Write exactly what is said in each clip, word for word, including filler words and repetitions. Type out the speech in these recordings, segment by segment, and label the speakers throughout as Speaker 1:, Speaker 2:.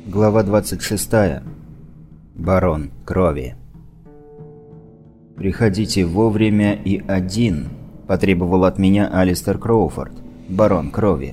Speaker 1: Глава двадцать шестая. Барон Крови. «Приходите вовремя и один», – потребовал от меня Алистер Кроуфорд, барон Крови.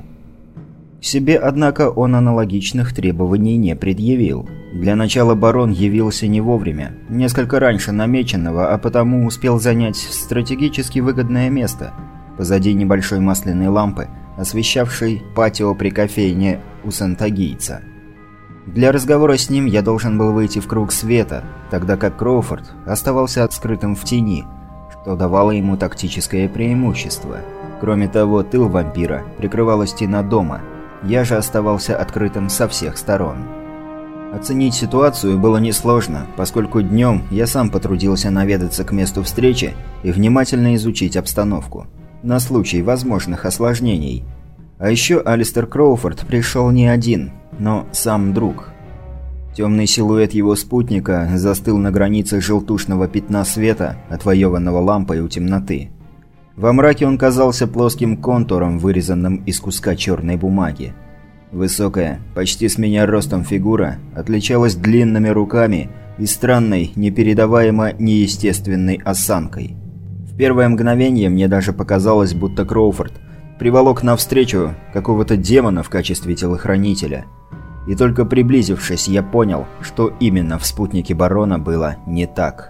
Speaker 1: К себе, однако, он аналогичных требований не предъявил. Для начала барон явился не вовремя, несколько раньше намеченного, а потому успел занять стратегически выгодное место позади небольшой масляной лампы, освещавшей патио при кофейне у сантагийца. Для разговора с ним я должен был выйти в круг света, тогда как Кроуфорд оставался скрытым в тени, что давало ему тактическое преимущество. Кроме того, тыл вампира прикрывала стена дома, я же оставался открытым со всех сторон. Оценить ситуацию было несложно, поскольку днем я сам потрудился наведаться к месту встречи и внимательно изучить обстановку, на случай возможных осложнений. А еще Алистер Кроуфорд пришел не один, но сам друг. Темный силуэт его спутника застыл на границе желтушного пятна света, отвоеванного лампой у темноты. Во мраке он казался плоским контуром, вырезанным из куска черной бумаги. Высокая, почти с меня ростом фигура отличалась длинными руками и странной, непередаваемо неестественной осанкой. В первое мгновение мне даже показалось, будто Кроуфорд приволок навстречу какого-то демона в качестве телохранителя. И только приблизившись, я понял, что именно в спутнике барона было не так.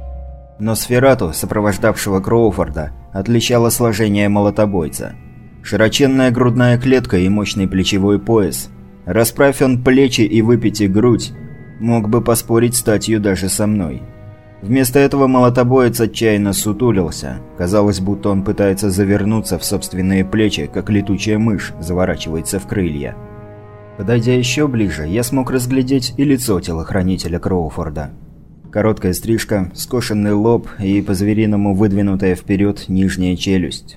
Speaker 1: Но Сферату, сопровождавшего Кроуфорда, отличало сложение молотобойца. Широченная грудная клетка и мощный плечевой пояс. Расправь он плечи и выпяти грудь, мог бы поспорить статью даже со мной. Вместо этого молотобоец отчаянно сутулился. Казалось, будто он пытается завернуться в собственные плечи, как летучая мышь заворачивается в крылья. Подойдя еще ближе, я смог разглядеть и лицо телохранителя Кроуфорда. Короткая стрижка, скошенный лоб и по-звериному выдвинутая вперед нижняя челюсть.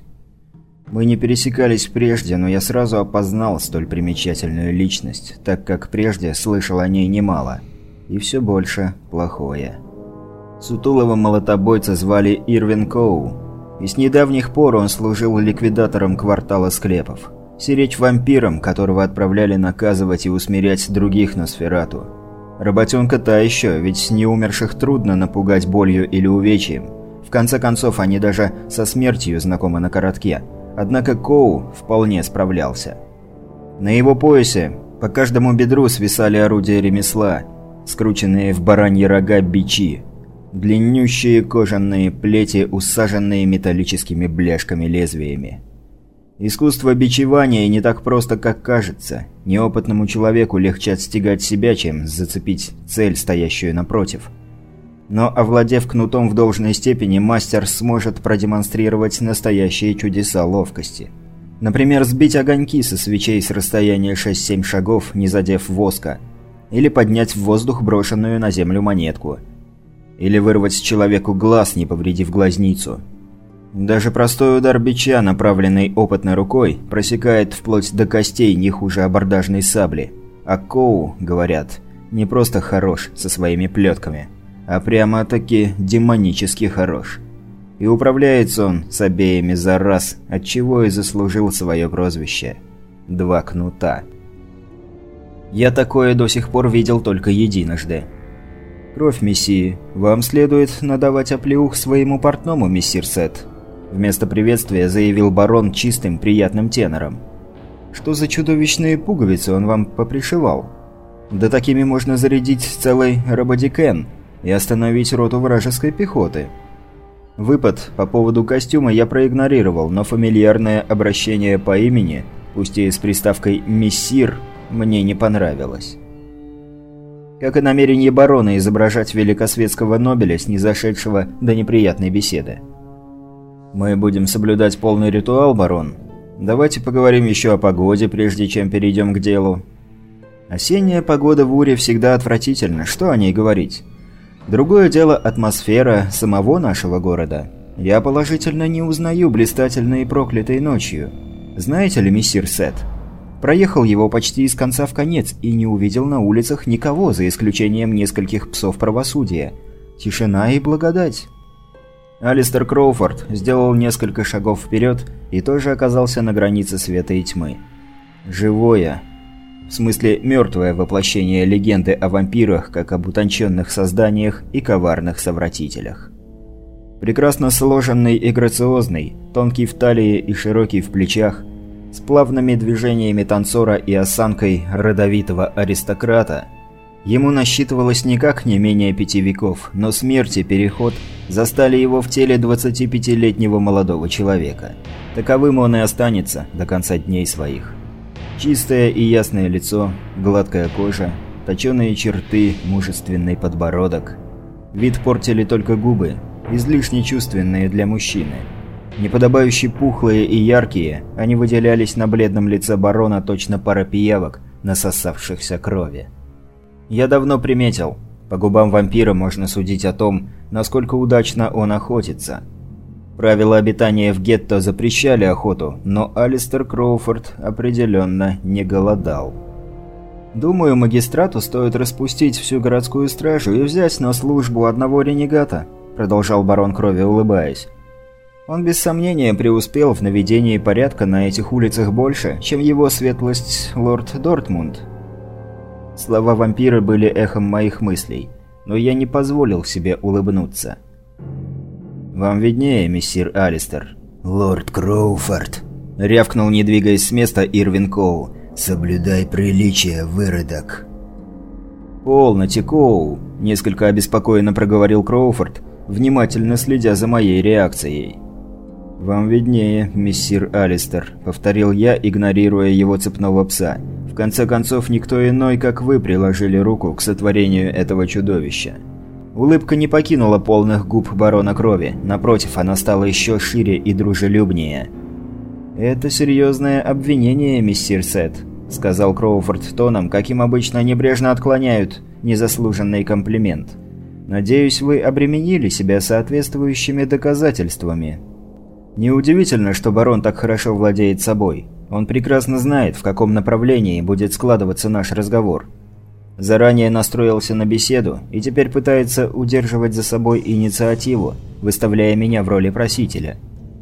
Speaker 1: Мы не пересекались прежде, но я сразу опознал столь примечательную личность, так как прежде слышал о ней немало. И все больше плохое. Сутулого молотобойца звали Ирвин Коу, и с недавних пор он служил ликвидатором квартала склепов. Сиречь вампиром, которого отправляли наказывать и усмирять других Носферату. Работенка та еще, ведь неумерших трудно напугать болью или увечьем. В конце концов, они даже со смертью знакомы на коротке. Однако Коу вполне справлялся. На его поясе по каждому бедру свисали орудия ремесла, скрученные в бараньи рога бичи. Длиннющие кожаные плети, усаженные металлическими бляшками-лезвиями. Искусство бичевания не так просто, как кажется. Неопытному человеку легче отстигать себя, чем зацепить цель, стоящую напротив. Но, овладев кнутом в должной степени, мастер сможет продемонстрировать настоящие чудеса ловкости. Например, сбить огоньки со свечей с расстояния шесть-семь шагов, не задев воска. Или поднять в воздух брошенную на землю монетку. Или вырвать человеку глаз, не повредив глазницу. Даже простой удар бича, направленный опытной рукой, просекает вплоть до костей не хуже абордажной сабли. А Коу, говорят, не просто хорош со своими плетками, а прямо-таки демонически хорош. И управляется он с обеими за раз, отчего и заслужил свое прозвище «Два кнута». Я такое до сих пор видел только единожды. «Кровь мессии, вам следует надавать оплеух своему портному, мессир Сет», вместо приветствия заявил барон чистым, приятным тенором. «Что за чудовищные пуговицы он вам попришивал? Да такими можно зарядить целый Рободикен и остановить роту вражеской пехоты». Выпад по поводу костюма я проигнорировал, но фамильярное обращение по имени, пусть и с приставкой «мессир», мне не понравилось. Как и намерение барона изображать великосветского Нобеля, снизошедшего до неприятной беседы. «Мы будем соблюдать полный ритуал, барон. Давайте поговорим еще о погоде, прежде чем перейдем к делу». Осенняя погода в Уре всегда отвратительна, что о ней говорить. Другое дело атмосфера самого нашего города. Я положительно не узнаю блистательной и проклятой ночью. Знаете ли, мессир Сет? Проехал его почти из конца в конец и не увидел на улицах никого, за исключением нескольких псов правосудия. Тишина и благодать. Алистер Кроуфорд сделал несколько шагов вперед и тоже оказался на границе света и тьмы. Живое. В смысле, мертвое воплощение легенды о вампирах, как об утонченных созданиях и коварных совратителях. Прекрасно сложенный и грациозный, тонкий в талии и широкий в плечах, с плавными движениями танцора и осанкой родовитого аристократа, ему насчитывалось никак не менее пяти веков, но смерть и переход застали его в теле двадцатипятилетнего молодого человека. Таковым он и останется до конца дней своих. Чистое и ясное лицо, гладкая кожа, точеные черты, мужественный подбородок. Вид портили только губы, излишне чувственные для мужчины. Неподобающе пухлые и яркие, они выделялись на бледном лице барона точно пара пиявок, насосавшихся крови. Я давно приметил, по губам вампира можно судить о том, насколько удачно он охотится. Правила обитания в гетто запрещали охоту, но Алистер Кроуфорд определенно не голодал. «Думаю, магистрату стоит распустить всю городскую стражу и взять на службу одного ренегата», – продолжал барон Крови, улыбаясь. «Он без сомнения преуспел в наведении порядка на этих улицах больше, чем его светлость лорд Дортмунд». Слова вампира были эхом моих мыслей, но я не позволил себе улыбнуться. «Вам виднее, мессир Алистер».
Speaker 2: «Лорд Кроуфорд»,
Speaker 1: — рявкнул, не двигаясь с места, Ирвин Коу.
Speaker 2: «Соблюдай приличие, выродок».
Speaker 1: «Полноте, Коу», — несколько обеспокоенно проговорил Кроуфорд, внимательно следя за моей реакцией. «Вам виднее, мессир Алистер», — повторил я, игнорируя его цепного пса. «В конце концов, никто иной, как вы, приложили руку к сотворению этого чудовища». Улыбка не покинула полных губ барона Крови, напротив, она стала еще шире и дружелюбнее. «Это серьезное обвинение, мессир Сет», — сказал Кроуфорд тоном, каким обычно небрежно отклоняют незаслуженный комплимент. «Надеюсь, вы обременили себя соответствующими доказательствами». Неудивительно, что барон так хорошо владеет собой. Он прекрасно знает, в каком направлении будет складываться наш разговор. Заранее настроился на беседу и теперь пытается удерживать за собой инициативу, выставляя меня в роли просителя.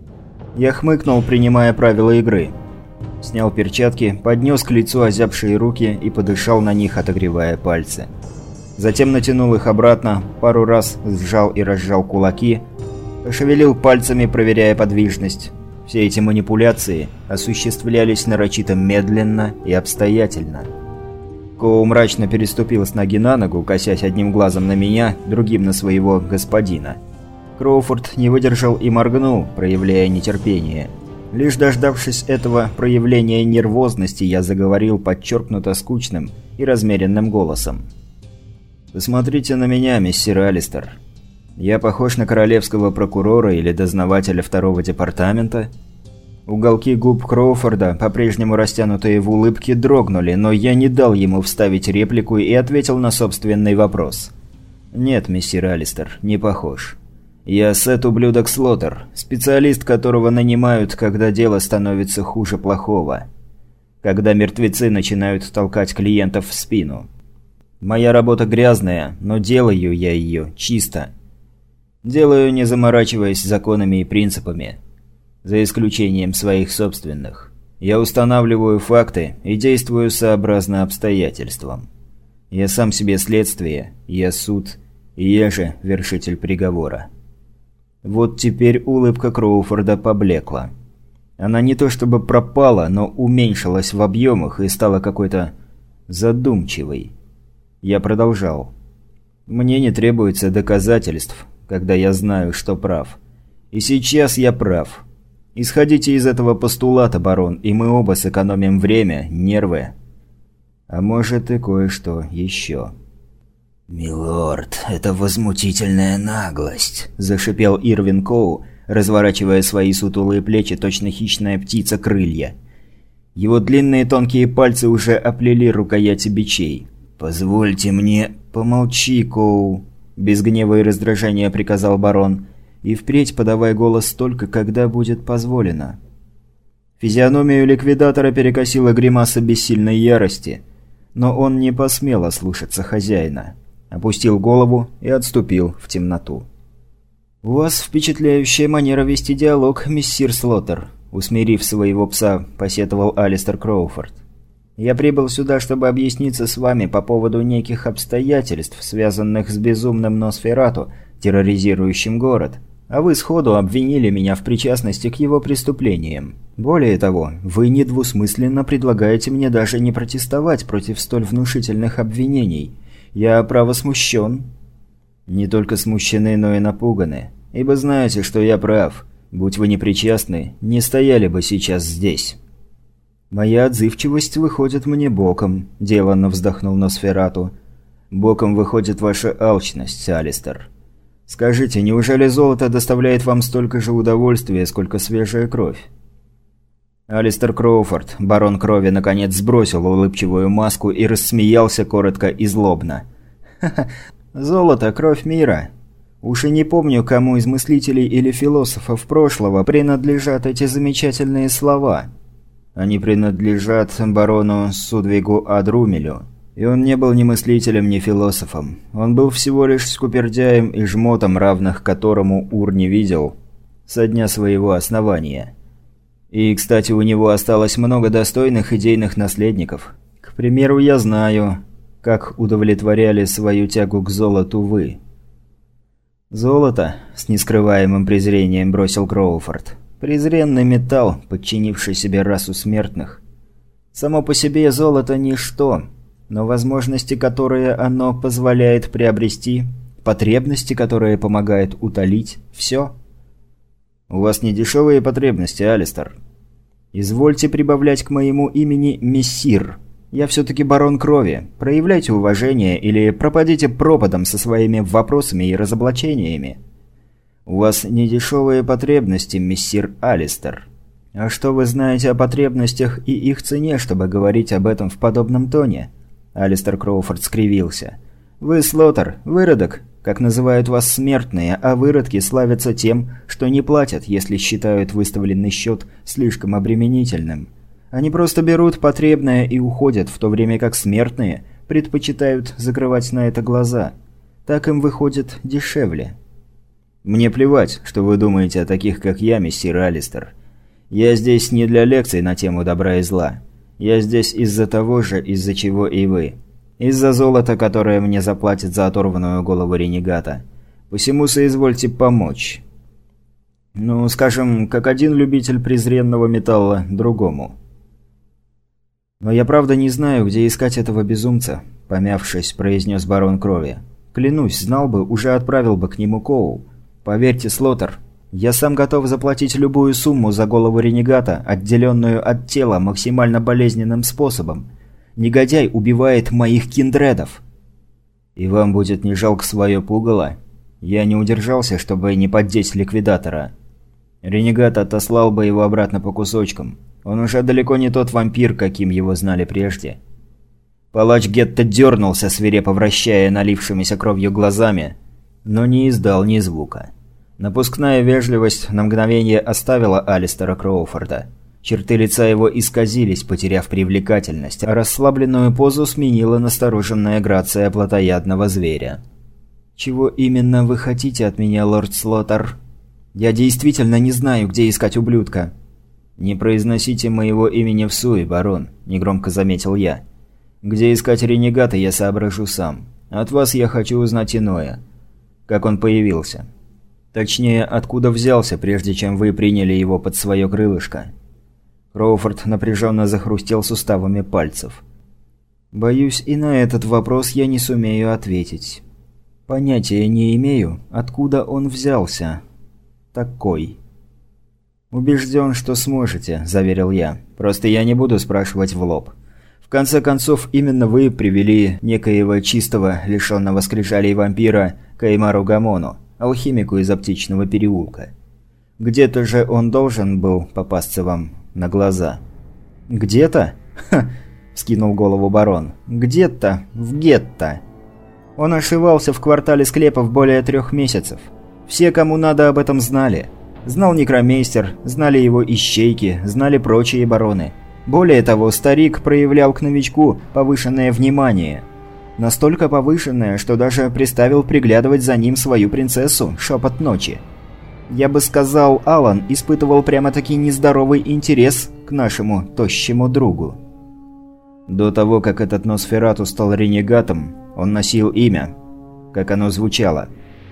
Speaker 1: Я хмыкнул, принимая правила игры. Снял перчатки, поднес к лицу озябшие руки и подышал на них, отогревая пальцы. Затем натянул их обратно, пару раз сжал и разжал кулаки, пошевелил пальцами, проверяя подвижность. Все эти манипуляции осуществлялись нарочито медленно и обстоятельно. Коу мрачно переступил с ноги на ногу, косясь одним глазом на меня, другим на своего господина. Кроуфорд не выдержал и моргнул, проявляя нетерпение. Лишь дождавшись этого проявления нервозности, я заговорил подчеркнуто скучным и размеренным голосом. «Посмотрите на меня, миссир Алистер. Я похож на королевского прокурора или дознавателя второго департамента?» Уголки губ Кроуфорда, по-прежнему растянутые в улыбке, дрогнули, но я не дал ему вставить реплику и ответил на собственный вопрос. «Нет, мессир Алистер, не похож. Я Сет ублюдок Слоттер, специалист, которого нанимают, когда дело становится хуже плохого. Когда мертвецы начинают толкать клиентов в спину. Моя работа грязная, но делаю я ее чисто. Делаю, не заморачиваясь законами и принципами. За исключением своих собственных. Я устанавливаю факты и действую сообразно обстоятельствам. Я сам себе следствие, я суд, и я же вершитель приговора». Вот теперь улыбка Кроуфорда поблекла. Она не то чтобы пропала, но уменьшилась в объемах и стала какой-то задумчивой. Я продолжал. «Мне не требуется доказательств, когда я знаю, что прав. И сейчас я прав. Исходите из этого постулата, барон, и мы оба сэкономим время, нервы. А может и кое-что еще».
Speaker 2: «Милорд, это возмутительная наглость», –
Speaker 1: зашипел Ирвин Коу, разворачивая свои сутулые плечи, точно хищная птица крылья. Его длинные тонкие пальцы уже оплели рукояти бичей. «Позвольте мне...» «Помолчи, Коу», – без гнева и раздражения приказал барон. «И впредь подавай голос только, когда будет позволено». Физиономию ликвидатора перекосила гримаса бессильной ярости, но он не посмел ослушаться хозяина. Опустил голову и отступил в темноту. «У вас впечатляющая манера вести диалог, мессир Слоттер», – усмирив своего пса, посетовал Алистер Кроуфорд. Я прибыл сюда, чтобы объясниться с вами по поводу неких обстоятельств, связанных с безумным Носферату, терроризирующим город. А вы сходу обвинили меня в причастности к его преступлениям. Более того, вы недвусмысленно предлагаете мне даже не протестовать против столь внушительных обвинений. Я, право, смущен. Не только смущены, но и напуганы. Ибо знаете, что я прав. Будь вы непричастны, не стояли бы сейчас здесь. Моя отзывчивость выходит мне боком, деланно вздохнул Носферату. Боком выходит ваша алчность, Алистер. Скажите, неужели золото доставляет вам столько же удовольствия, сколько свежая кровь? Алистер Кроуфорд, барон крови, наконец сбросил улыбчивую маску и рассмеялся коротко и злобно. «Ха-ха, золото – кровь мира. Уж и не помню, кому из мыслителей или философов прошлого принадлежат эти замечательные слова. Они принадлежат барону Судвигу Адрумелю. И он не был ни мыслителем, ни философом. Он был всего лишь скупердяем и жмотом, равных которому Ур не видел со дня своего основания. И, кстати, у него осталось много достойных идейных наследников. К примеру, я знаю, как удовлетворяли свою тягу к золоту вы. «Золото», – с нескрываемым презрением бросил Кроуфорд. «Презренный металл, подчинивший себе расу смертных. Само по себе золото – ничто». Но возможности, которые оно позволяет приобрести, потребности, которые помогают утолить – все. У вас не дешевые потребности, Алистер. Извольте прибавлять к моему имени мессир. Я все-таки барон крови. Проявляйте уважение или пропадите пропадом со своими вопросами и разоблачениями. У вас не дешевые потребности, мессир Алистер. А что вы знаете о потребностях и их цене, чтобы говорить об этом в подобном тоне? Алистер Кроуфорд скривился. «Вы, Слотер, выродок, как называют вас смертные, а выродки славятся тем, что не платят, если считают выставленный счет слишком обременительным. Они просто берут потребное и уходят, в то время как смертные предпочитают закрывать на это глаза. Так им выходит дешевле». «Мне плевать, что вы думаете о таких, как я, мессир Алистер. Я здесь не для лекций на тему добра и зла. Я здесь из-за того же, из-за чего и вы. Из-за золота, которое мне заплатит за оторванную голову ренегата. Посему соизвольте помочь. Ну, скажем, как один любитель презренного металла другому. Но я правда не знаю, где искать этого безумца, помявшись, произнес барон крови. Клянусь, знал бы, уже отправил бы к нему Коул. Поверьте, Слотер, я сам готов заплатить любую сумму за голову ренегата, отделенную от тела максимально болезненным способом. Негодяй убивает моих киндредов. И вам будет не жалко свое пугало? Я не удержался, чтобы не поддеть ликвидатора. Ренегат отослал бы его обратно по кусочкам. Он уже далеко не тот вампир, каким его знали прежде. Палач Гетто дернулся, свирепо вращая налившимися кровью глазами, но не издал ни звука. Напускная вежливость на мгновение оставила Алистера Кроуфорда. Черты лица его исказились, потеряв привлекательность, а расслабленную позу сменила настороженная грация плотоядного зверя. «Чего именно вы хотите от меня, лорд Слотер? Я действительно не знаю, где искать ублюдка». «Не произносите моего имени всуе, барон», – негромко заметил я. «Где искать ренегата, я соображу сам. От вас я хочу узнать иное. Как он появился?» Точнее, откуда взялся, прежде чем вы приняли его под свое крылышко. Кроуфорд напряженно захрустел суставами пальцев. Боюсь, и на этот вопрос я не сумею ответить. Понятия не имею, откуда он взялся. Такой. «Убежден, что сможете», – заверил я. «Просто я не буду спрашивать в лоб. В конце концов, именно вы привели некоего чистого, лишенного скрижалей вампира Каймару Гамону, алхимику из аптечного переулка. Где-то же он должен был попасться вам на глаза». «Где-то? Ха!» – вскинул голову барон. «Где-то в гетто. Он ошивался в квартале склепов более трех месяцев. Все, кому надо, об этом знали. Знал некромейстер, знали его ищейки, знали прочие бароны. Более того, старик проявлял к новичку повышенное внимание. Настолько повышенное, что даже приставил приглядывать за ним свою принцессу, шепот ночи. Я бы сказал, Алан испытывал прямо-таки нездоровый интерес к нашему тощему другу». До того, как этот Носферату стал ренегатом, он носил имя, как оно звучало.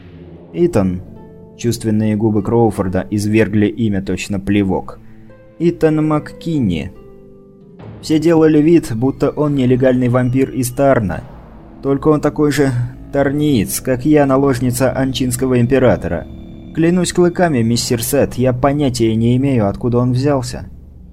Speaker 1: Итан. Чувственные губы Кроуфорда извергли имя точно плевок. Итан МакКинни. Все делали вид, будто он нелегальный вампир из Тарна. Только он такой же тарниец, как я, наложница анчинского императора. Клянусь клыками, мистер Сет, я понятия не имею, откуда он взялся.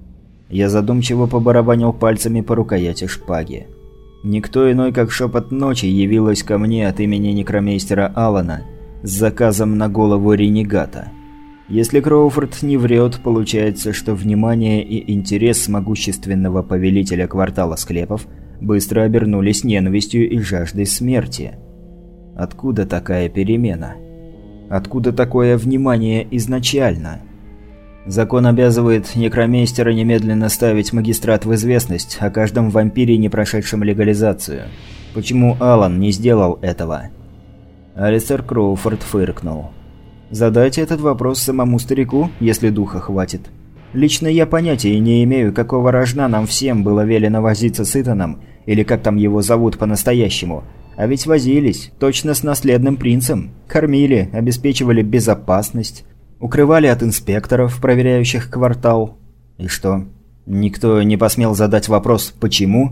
Speaker 1: Я задумчиво побарабанил пальцами по рукояти шпаги. Никто иной, как шепот ночи, явилась ко мне от имени некромейстера Алана с заказом на голову ренегата. Если Кроуфорд не врет, получается, что внимание и интерес могущественного повелителя квартала склепов быстро обернулись ненавистью и жаждой смерти. Откуда такая перемена? Откуда такое внимание изначально? Закон обязывает некромейстера немедленно ставить магистрат в известность о каждом вампире, не прошедшем легализацию. Почему Алан не сделал этого? Алистер Кроуфорд фыркнул. Задайте этот вопрос самому старику, если духа хватит. Лично я понятия не имею, какого рожна нам всем было велено возиться с Итаном, или как там его зовут по-настоящему. А ведь возились, точно с наследным принцем. Кормили, обеспечивали безопасность. Укрывали от инспекторов, проверяющих квартал. И что? Никто не посмел задать вопрос «почему?»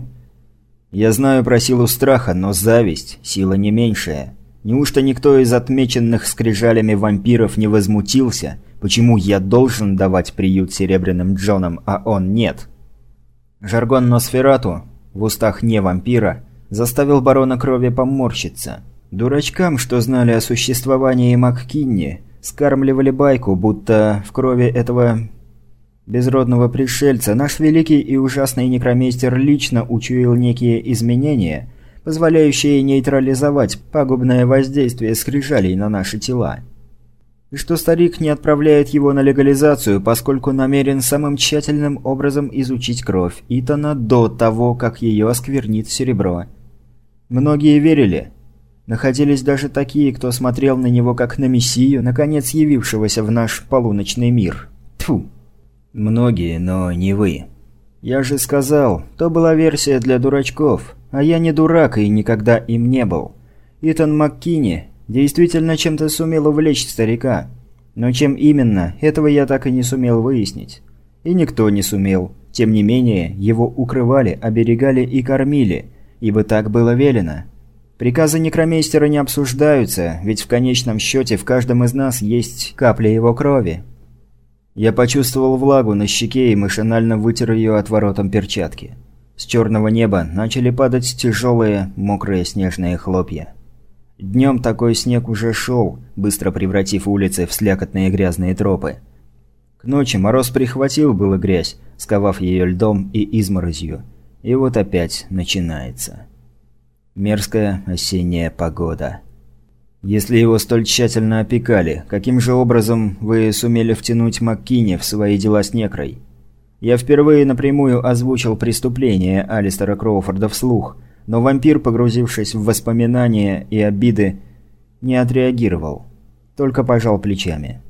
Speaker 1: Я знаю про силу страха, но зависть – сила не меньшая. Неужто никто из отмеченных скрижалями вампиров не возмутился, почему я должен давать приют Серебряным Джонам, а он нет? Жаргон Носферату, в устах не вампира, заставил барона Крови поморщиться. Дурачкам, что знали о существовании МакКинни, скармливали байку, будто в крови этого безродного пришельца наш великий и ужасный некромейстер лично учуял некие изменения, позволяющие нейтрализовать пагубное воздействие скрижалей на наши тела. И что старик не отправляет его на легализацию, поскольку намерен самым тщательным образом изучить кровь Итана до того, как ее осквернит серебро. Многие верили. Находились даже такие, кто смотрел на него как на мессию, наконец явившегося в наш полуночный мир. Тьфу. Многие, но не вы. Я же сказал, то была версия для дурачков, а я не дурак и никогда им не был. Итан МакКинни действительно чем-то сумел увлечь старика. Но чем именно, этого я так и не сумел выяснить. И никто не сумел. Тем не менее, его укрывали, оберегали и кормили, ибо так было велено. Приказы некромейстера не обсуждаются, ведь в конечном счете в каждом из нас есть капля его крови. Я почувствовал влагу на щеке и машинально вытер ее отворотом перчатки. С черного неба начали падать тяжелые, мокрые снежные хлопья. Днем такой снег уже шел, быстро превратив улицы в слякотные грязные тропы. К ночи мороз прихватил было грязь, сковав ее льдом и изморозью. И вот опять начинается. Мерзкая осенняя погода. Если его столь тщательно опекали, каким же образом вы сумели втянуть МакКинни в свои дела с некрой? Я впервые напрямую озвучил преступление Алистера Кроуфорда вслух, но вампир, погрузившись в воспоминания и обиды, не отреагировал, только пожал плечами.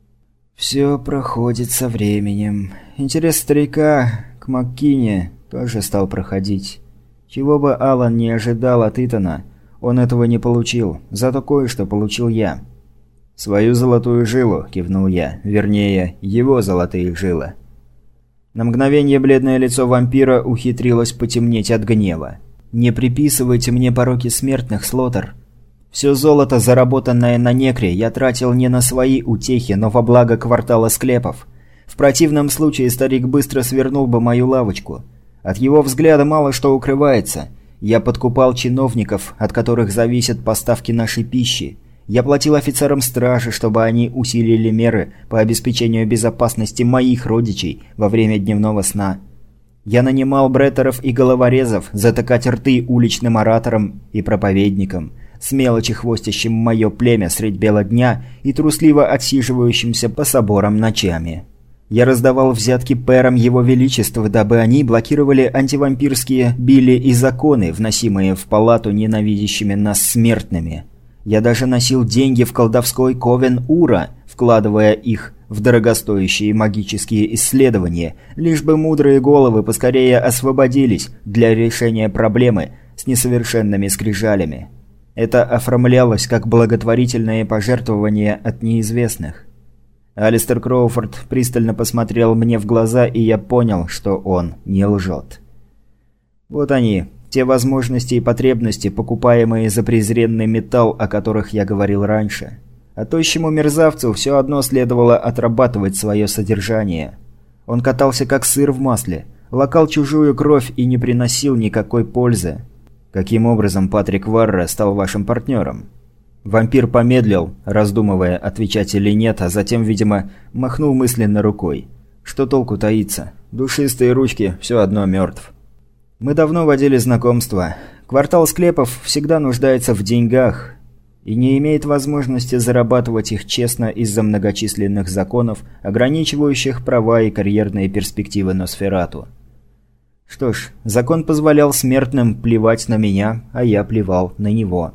Speaker 1: «Все проходит со временем. Интерес старика к МакКинни тоже стал проходить. Чего бы Алан не ожидал от Итана, он этого не получил, зато кое-что получил я». «Свою золотую жилу», – кивнул я, вернее, его золотые жилы. На мгновение бледное лицо вампира ухитрилось потемнеть от гнева. «Не приписывайте мне пороки смертных, Слотер. Все золото, заработанное на некре, я тратил не на свои утехи, но во благо квартала склепов. В противном случае старик быстро свернул бы мою лавочку. От его взгляда мало что укрывается. Я подкупал чиновников, от которых зависят поставки нашей пищи. Я платил офицерам стражи, чтобы они усилили меры по обеспечению безопасности моих родичей во время дневного сна. Я нанимал бреттеров и головорезов затыкать рты уличным ораторам и проповедникам, с мелочи хвостящим мое племя средь бела дня и трусливо отсиживающимся по соборам ночами. Я раздавал взятки пэрам его величества, дабы они блокировали антивампирские били и законы, вносимые в палату ненавидящими нас смертными. Я даже носил деньги в колдовской ковен Ура, вкладывая их в дорогостоящие магические исследования, лишь бы мудрые головы поскорее освободились для решения проблемы с несовершенными скрижалями. Это оформлялось как благотворительное пожертвование от неизвестных. Алистер Кроуфорд пристально посмотрел мне в глаза, и я понял, что он не лжет. Вот они, те возможности и потребности, покупаемые за презренный металл, о которых я говорил раньше. А тощему мерзавцу все одно следовало отрабатывать свое содержание. Он катался как сыр в масле, лакал чужую кровь и не приносил никакой пользы. Каким образом Патрик Варра стал вашим партнером? Вампир помедлил, раздумывая, отвечать или нет, а затем, видимо, махнул мысленно рукой. Что толку таиться? Душистые ручки все одно мертв. Мы давно водили знакомства. Квартал склепов всегда нуждается в деньгах и не имеет возможности зарабатывать их честно из-за многочисленных законов, ограничивающих права и карьерные перспективы Носферату. Что ж, закон позволял смертным плевать на меня, а я плевал на него.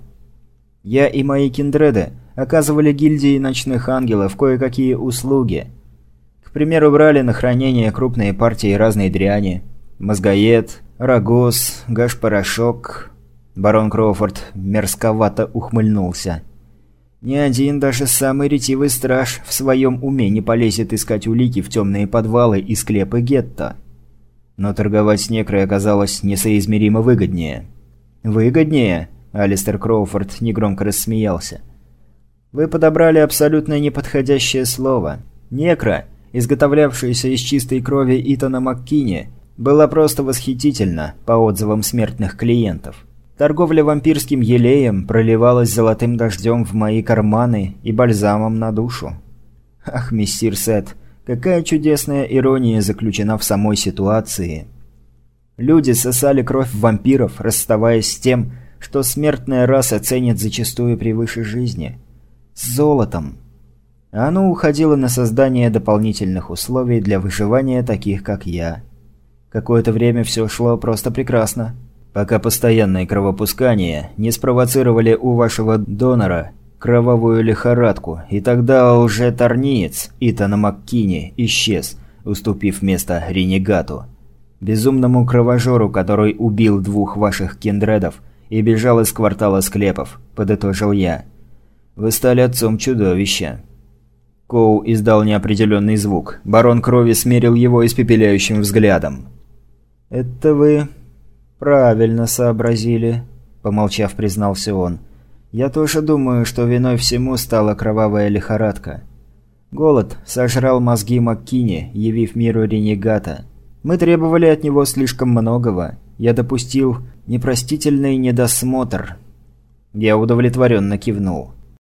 Speaker 1: Я и мои киндреды оказывали гильдии ночных ангелов кое-какие услуги. К примеру, брали на хранение крупные партии разной дряни. Мозгоед, рогоз, гаш-порошок. Барон Кроуфорд мерзковато ухмыльнулся. Ни один, даже самый ретивый страж в своем уме не полезет искать улики в темные подвалы и склепы гетто. Но торговать с некрой оказалось несоизмеримо выгоднее. «Выгоднее?» – Алистер Кроуфорд негромко рассмеялся. «Вы подобрали абсолютно неподходящее слово. Некра, изготовлявшаяся из чистой крови Итана Маккини, была просто восхитительна, по отзывам смертных клиентов. Торговля вампирским елеем проливалась золотым дождем в мои карманы и бальзамом на душу. Ах, мистер Сет, какая чудесная ирония заключена в самой ситуации. Люди сосали кровь вампиров, расставаясь с тем, что смертная раса ценит зачастую превыше жизни. С золотом. А оно уходило на создание дополнительных условий для выживания таких, как я. Какое-то время все шло просто прекрасно. Пока постоянные кровопускания не спровоцировали у вашего донора кровавую лихорадку, и тогда лже-торниец Итана Маккини исчез, уступив место ренегату. Безумному кровожору, который убил двух ваших киндредов и бежал из квартала склепов, подытожил я. Вы стали отцом чудовища. Коу издал неопределенный звук. Барон Крови смерил его испепеляющим взглядом. «Это вы правильно сообразили», – помолчав, признался он. «Я тоже думаю, что виной всему стала кровавая лихорадка. Голод сожрал мозги Маккини, явив миру ренегата. Мы требовали от него слишком многого. Я допустил непростительный недосмотр». Я удовлетворенно кивнул.